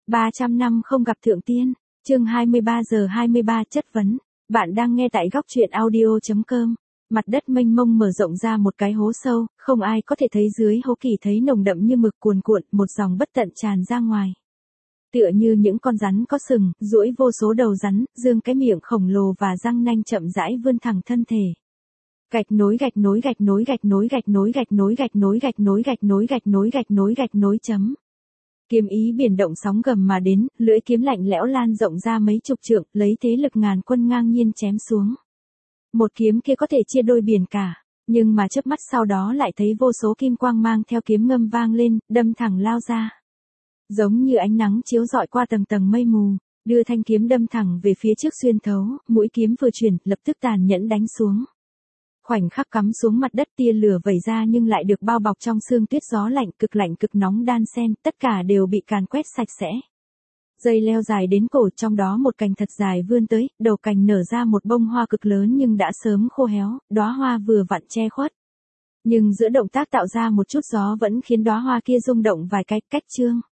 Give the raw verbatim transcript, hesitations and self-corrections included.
ba trăm năm không gặp thượng tiên, chương hai mươi ba giờ hai mươi ba chất vấn. Bạn đang nghe tại góc truyện audio chấm com. Mặt đất mênh mông mở rộng ra một cái hố sâu, không ai có thể thấy dưới hố kỳ thấy nồng đậm như mực cuồn cuộn, một dòng bất tận tràn ra ngoài. Tựa như những con rắn có sừng, duỗi vô số đầu rắn, dương cái miệng khổng lồ và răng nanh chậm rãi vươn thẳng thân thể. Gạch nối gạch nối gạch nối gạch nối gạch nối gạch nối gạch nối gạch nối gạch nối gạch nối gạch nối gạch nối chấm. Kiếm ý biển động sóng gầm mà đến, lưỡi kiếm lạnh lẽo lan rộng ra mấy chục trượng, lấy thế lực ngàn quân ngang nhiên chém xuống. Một kiếm kia có thể chia đôi biển cả, nhưng mà chớp mắt sau đó lại thấy vô số kim quang mang theo kiếm ngâm vang lên, đâm thẳng lao ra. Giống như ánh nắng chiếu rọi qua tầng tầng mây mù, đưa thanh kiếm đâm thẳng về phía trước xuyên thấu, mũi kiếm vừa chuyển, lập tức tàn nhẫn đánh xuống. Khoảnh khắc cắm xuống mặt đất, tia lửa vẩy ra nhưng lại được bao bọc trong sương tuyết gió lạnh, cực lạnh cực nóng đan xen, tất cả đều bị càn quét sạch sẽ. Dây leo dài đến cổ, trong đó một cành thật dài vươn tới, đầu cành nở ra một bông hoa cực lớn nhưng đã sớm khô héo, đóa hoa vừa vặn che khuất. Nhưng giữa động tác tạo ra một chút gió vẫn khiến đóa hoa kia rung động vài cái, cách chương.